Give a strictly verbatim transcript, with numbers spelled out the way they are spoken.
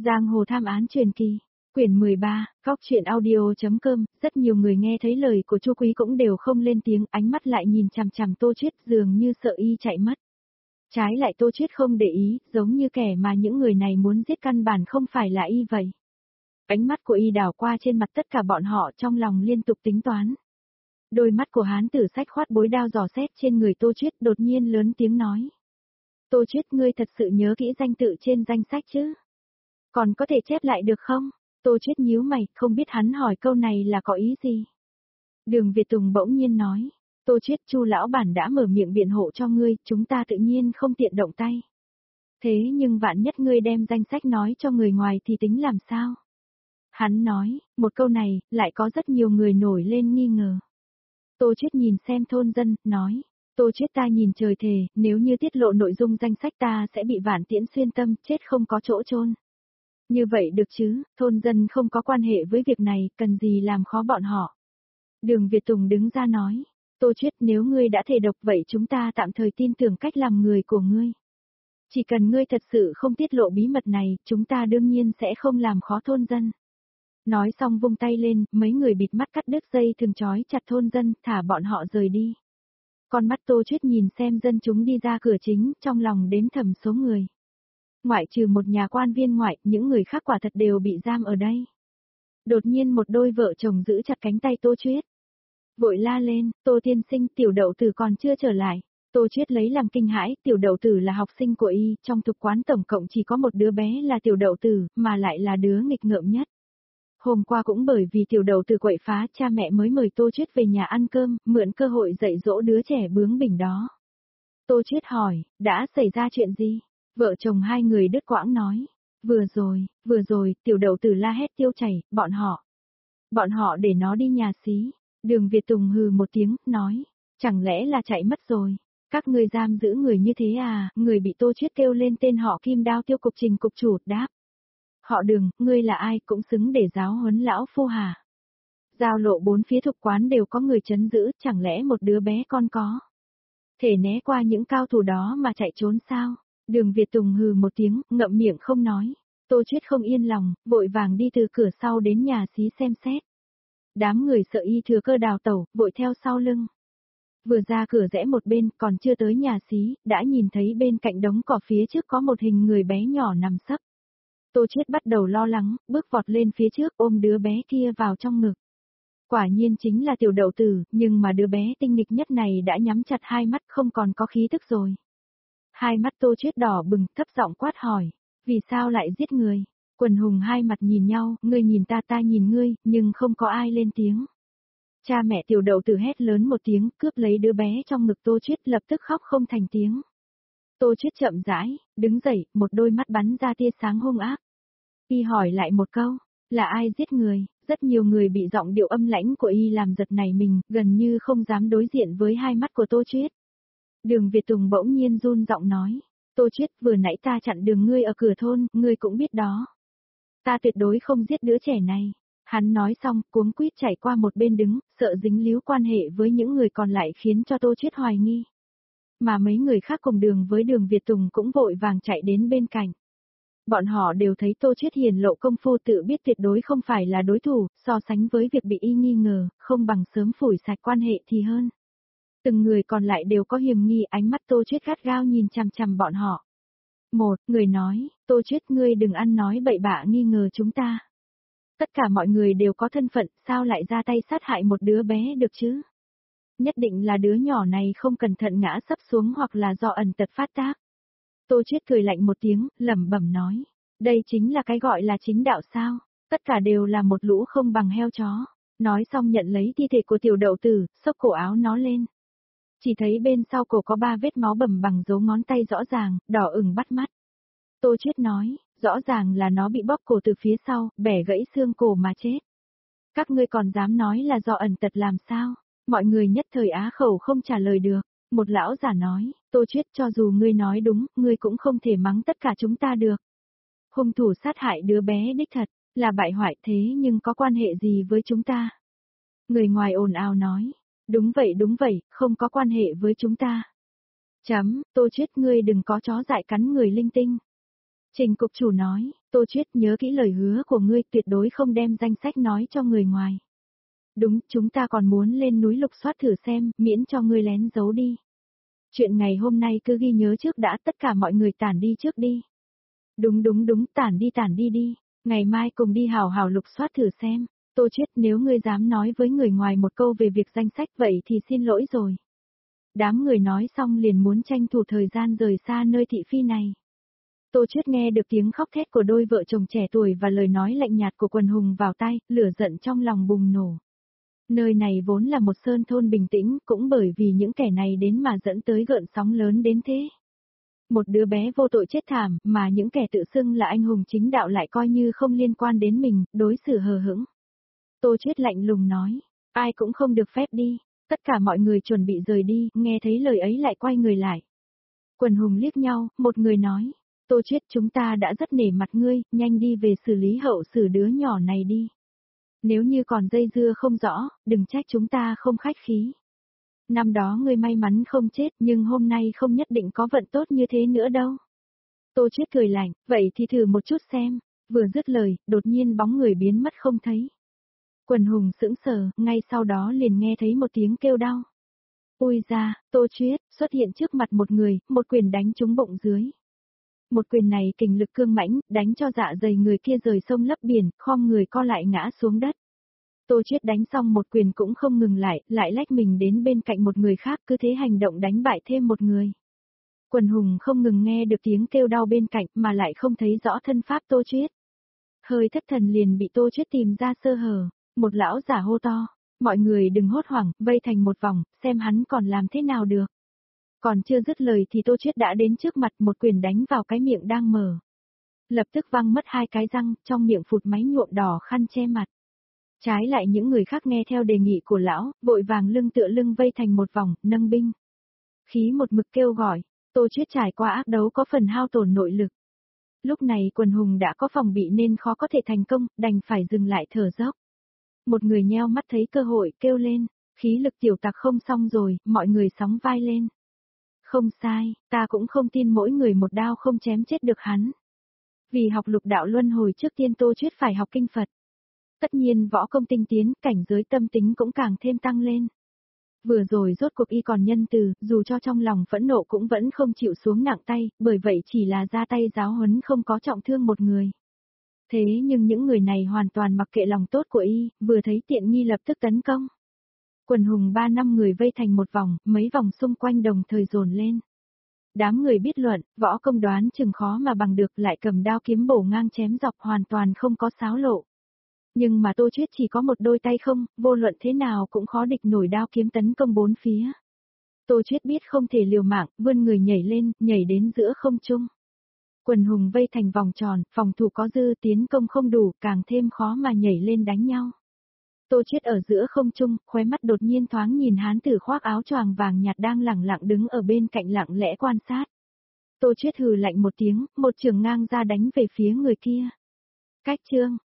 Giang hồ tham án truyền kỳ, quyển mười ba, Cóc truyện audio.com, rất nhiều người nghe thấy lời của Chu Quý cũng đều không lên tiếng, ánh mắt lại nhìn chằm chằm Tô Chiết dường như sợ y chạy mất. Trái lại Tô Chiết không để ý, giống như kẻ mà những người này muốn giết căn bản không phải là y vậy. Ánh mắt của y đảo qua trên mặt tất cả bọn họ trong lòng liên tục tính toán. Đôi mắt của hán tử sách khoát bối đao dò xét trên người Tô Chiết đột nhiên lớn tiếng nói. Tô Chiết, ngươi thật sự nhớ kỹ danh tự trên danh sách chứ? Còn có thể chép lại được không? Tô Chiết nhíu mày, không biết hắn hỏi câu này là có ý gì. Đường Việt Tùng bỗng nhiên nói. Tô Chiết, Chu lão bản đã mở miệng biện hộ cho ngươi, chúng ta tự nhiên không tiện động tay. Thế nhưng vạn nhất ngươi đem danh sách nói cho người ngoài thì tính làm sao? Hắn nói, một câu này, lại có rất nhiều người nổi lên nghi ngờ. Tô Chiết nhìn xem thôn dân, nói. Tô Chiết, ta nhìn trời thề, nếu như tiết lộ nội dung danh sách ta sẽ bị Vạn Tiễn xuyên tâm, chết không có chỗ chôn. Như vậy được chứ, thôn dân không có quan hệ với việc này, cần gì làm khó bọn họ. Đường Việt Tùng đứng ra nói. Tô Chiết, nếu ngươi đã thề độc vậy chúng ta tạm thời tin tưởng cách làm người của ngươi. Chỉ cần ngươi thật sự không tiết lộ bí mật này, chúng ta đương nhiên sẽ không làm khó thôn dân. Nói xong vung tay lên, mấy người bịt mắt cắt đứt dây thường trói chặt thôn dân, thả bọn họ rời đi. Con mắt Tô Chiết nhìn xem dân chúng đi ra cửa chính, trong lòng đếm thầm số người. Ngoại trừ một nhà quan viên ngoại, những người khác quả thật đều bị giam ở đây. Đột nhiên một đôi vợ chồng giữ chặt cánh tay Tô Chiết. Vội la lên, Tô tiên sinh, tiểu đậu tử còn chưa trở lại. Tô Chiết lấy làm kinh hãi, tiểu đậu tử là học sinh của y, trong thực quán tổng cộng chỉ có một đứa bé là tiểu đậu tử, mà lại là đứa nghịch ngợm nhất. Hôm qua cũng bởi vì tiểu đậu tử quậy phá, cha mẹ mới mời Tô Chiết về nhà ăn cơm, mượn cơ hội dạy dỗ đứa trẻ bướng bỉnh đó. Tô Chiết hỏi, đã xảy ra chuyện gì? Vợ chồng hai người đứt quãng nói. Vừa rồi, vừa rồi, tiểu đậu tử la hét tiêu chảy, bọn họ. Bọn họ để nó đi nhà xí. Đường Việt Tùng hừ một tiếng, nói. Chẳng lẽ là chạy mất rồi? Các ngươi giam giữ người như thế à? Người bị Tô Chiết kêu lên tên họ Kim Đao Tiêu cục Trình cục chủ, đáp. Họ Đường, ngươi là ai cũng xứng để giáo huấn lão phu hả? Giao lộ bốn phía thục quán đều có người chấn giữ, chẳng lẽ một đứa bé con có thể né qua những cao thủ đó mà chạy trốn sao? Đường Việt Tùng hừ một tiếng, ngậm miệng không nói. Tô Chiết không yên lòng, vội vàng đi từ cửa sau đến nhà xí xem xét. Đám người sợ y thừa cơ đào tẩu, vội theo sau lưng. Vừa ra cửa rẽ một bên, còn chưa tới nhà xí, đã nhìn thấy bên cạnh đống cỏ phía trước có một hình người bé nhỏ nằm sấp. Tô Chiết bắt đầu lo lắng, bước vọt lên phía trước ôm đứa bé kia vào trong ngực. Quả nhiên chính là tiểu đậu tử, nhưng mà đứa bé tinh nghịch nhất này đã nhắm chặt hai mắt không còn có khí tức rồi. Hai mắt Tô Chiết đỏ bừng, thấp giọng quát hỏi, vì sao lại giết người? Quần hùng hai mặt nhìn nhau, ngươi nhìn ta ta nhìn ngươi, nhưng không có ai lên tiếng. Cha mẹ tiểu đậu tử hét lớn một tiếng, cướp lấy đứa bé trong ngực Tô Chiết lập tức khóc không thành tiếng. Tô Chiết chậm rãi, đứng dậy, một đôi mắt bắn ra tia sáng hung ác. Y hỏi lại một câu, là ai giết người? Rất nhiều người bị giọng điệu âm lãnh của y làm giật nảy mình, gần như không dám đối diện với hai mắt của Tô Chiết. Đường Việt Tùng bỗng nhiên run giọng nói, Tô Chiết, vừa nãy ta chặn đường ngươi ở cửa thôn, ngươi cũng biết đó. Ta tuyệt đối không giết đứa trẻ này. Hắn nói xong, cuống quýt chạy qua một bên đứng, sợ dính líu quan hệ với những người còn lại khiến cho Tô Chiết hoài nghi. Mà mấy người khác cùng đường với đường Việt Tùng cũng vội vàng chạy đến bên cạnh. Bọn họ đều thấy Tô Chiết hiển lộ công phu tự biết tuyệt đối không phải là đối thủ, so sánh với việc bị y nghi ngờ, không bằng sớm phủi sạch quan hệ thì hơn. Từng người còn lại đều có hiềm nghi, ánh mắt Tô Chiết gắt gao nhìn chằm chằm bọn họ. Một người nói, Tô Chiết, ngươi đừng ăn nói bậy bạ nghi ngờ chúng ta. Tất cả mọi người đều có thân phận, sao lại ra tay sát hại một đứa bé được chứ? Nhất định là đứa nhỏ này không cẩn thận ngã sấp xuống hoặc là do ẩn tật phát tác. Tô Chiết cười lạnh một tiếng, lẩm bẩm nói, đây chính là cái gọi là chính đạo sao? Tất cả đều là một lũ không bằng heo chó. Nói xong nhận lấy thi thể của tiểu đậu tử, xốc cổ áo nó lên. Chỉ thấy bên sau cổ có ba vết máu bầm bằng dấu ngón tay rõ ràng, đỏ ửng bắt mắt. Tô Chiết nói, rõ ràng là nó bị bóp cổ từ phía sau, bẻ gãy xương cổ mà chết. Các ngươi còn dám nói là do ẩn tật làm sao? Mọi người nhất thời á khẩu không trả lời được. Một lão giả nói, Tô Chiết, cho dù ngươi nói đúng, ngươi cũng không thể mắng tất cả chúng ta được. Hung thủ sát hại đứa bé đích thật, là bại hoại thế nhưng có quan hệ gì với chúng ta? Người ngoài ồn ào nói, đúng vậy đúng vậy, không có quan hệ với chúng ta. Chấm, Tô Chiết, ngươi đừng có chó dại cắn người linh tinh. Trình cục chủ nói, Tô Chuyết nhớ kỹ lời hứa của ngươi, tuyệt đối không đem danh sách nói cho người ngoài. Đúng, chúng ta còn muốn lên núi lục soát thử xem, miễn cho ngươi lén giấu đi. Chuyện ngày hôm nay cứ ghi nhớ trước đã, tất cả mọi người tản đi trước đi. Đúng đúng đúng, tản đi tản đi đi, ngày mai cùng đi hào hào lục soát thử xem. Tô Chuyết, nếu ngươi dám nói với người ngoài một câu về việc danh sách vậy thì xin lỗi rồi. Đám người nói xong liền muốn tranh thủ thời gian rời xa nơi thị phi này. Tô Chuyết nghe được tiếng khóc thét của đôi vợ chồng trẻ tuổi và lời nói lạnh nhạt của Quần Hùng vào tai, lửa giận trong lòng bùng nổ. Nơi này vốn là một sơn thôn bình tĩnh, cũng bởi vì những kẻ này đến mà dẫn tới gợn sóng lớn đến thế. Một đứa bé vô tội chết thảm, mà những kẻ tự xưng là anh hùng chính đạo lại coi như không liên quan đến mình, đối xử hờ hững. Tô Chuyết lạnh lùng nói, ai cũng không được phép đi, tất cả mọi người chuẩn bị rời đi, nghe thấy lời ấy lại quay người lại. Quần Hùng liếc nhau, một người nói, Tô Chuyết, chúng ta đã rất nể mặt ngươi, nhanh đi về xử lý hậu xử đứa nhỏ này đi. Nếu như còn dây dưa không rõ, đừng trách chúng ta không khách khí. Năm đó ngươi may mắn không chết, nhưng hôm nay không nhất định có vận tốt như thế nữa đâu. Tô Chuyết cười lạnh, vậy thì thử một chút xem. Vừa dứt lời, đột nhiên bóng người biến mất không thấy. Quần Hùng sững sờ, ngay sau đó liền nghe thấy một tiếng kêu đau. Ui ra, Tô Chuyết xuất hiện trước mặt một người, một quyền đánh trúng bụng dưới. Một quyền này kình lực cương mãnh, đánh cho dạ dày người kia rời sông lấp biển, khom người co lại ngã xuống đất. Tô Chuyết đánh xong một quyền cũng không ngừng lại, lại lách mình đến bên cạnh một người khác, cứ thế hành động đánh bại thêm một người. Quần Hùng không ngừng nghe được tiếng kêu đau bên cạnh mà lại không thấy rõ thân pháp Tô Chuyết. Hơi thất thần liền bị Tô Chuyết tìm ra sơ hở, một lão giả hô to, mọi người đừng hốt hoảng, vây thành một vòng, xem hắn còn làm thế nào được. Còn chưa dứt lời thì Tô Chuyết đã đến trước mặt, một quyền đánh vào cái miệng đang mở. Lập tức văng mất hai cái răng, trong miệng phụt máy nhuộm đỏ khăn che mặt. Trái lại những người khác nghe theo đề nghị của lão, vội vàng lưng tựa lưng vây thành một vòng, nâng binh. Khí một mực kêu gọi, Tô Chuyết trải qua ác đấu có phần hao tổn nội lực. Lúc này Quần Hùng đã có phòng bị nên khó có thể thành công, đành phải dừng lại thở dốc. Một người nheo mắt thấy cơ hội kêu lên, khí lực tiểu tặc không xong rồi, mọi người sóng vai lên. Không sai, ta cũng không tin mỗi người một đao không chém chết được hắn. Vì học lục đạo luân hồi trước tiên Tô Chuyết phải học kinh Phật. Tất nhiên võ công tinh tiến, cảnh giới tâm tính cũng càng thêm tăng lên. Vừa rồi rốt cuộc y còn nhân từ, dù cho trong lòng phẫn nộ cũng vẫn không chịu xuống nặng tay, bởi vậy chỉ là ra tay giáo huấn không có trọng thương một người. Thế nhưng những người này hoàn toàn mặc kệ lòng tốt của y, vừa thấy tiện nghi lập tức tấn công. Quần Hùng ba năm người vây thành một vòng, mấy vòng xung quanh đồng thời dồn lên. Đám người biết luận, võ công đoán chừng khó mà bằng được, lại cầm đao kiếm bổ ngang chém dọc hoàn toàn không có xáo lộ. Nhưng mà Tô Chuyết chỉ có một đôi tay không, vô luận thế nào cũng khó địch nổi đao kiếm tấn công bốn phía. Tô Chuyết biết không thể liều mạng, vươn người nhảy lên, nhảy đến giữa không trung. Quần Hùng vây thành vòng tròn, phòng thủ có dư, tiến công không đủ, càng thêm khó mà nhảy lên đánh nhau. Tô Chuyết ở giữa không trung, khóe mắt đột nhiên thoáng nhìn hán tử khoác áo choàng vàng nhạt đang lẳng lặng đứng ở bên cạnh lặng lẽ quan sát. Tô Chuyết hừ lạnh một tiếng, một trường ngang ra đánh về phía người kia. Cách chương,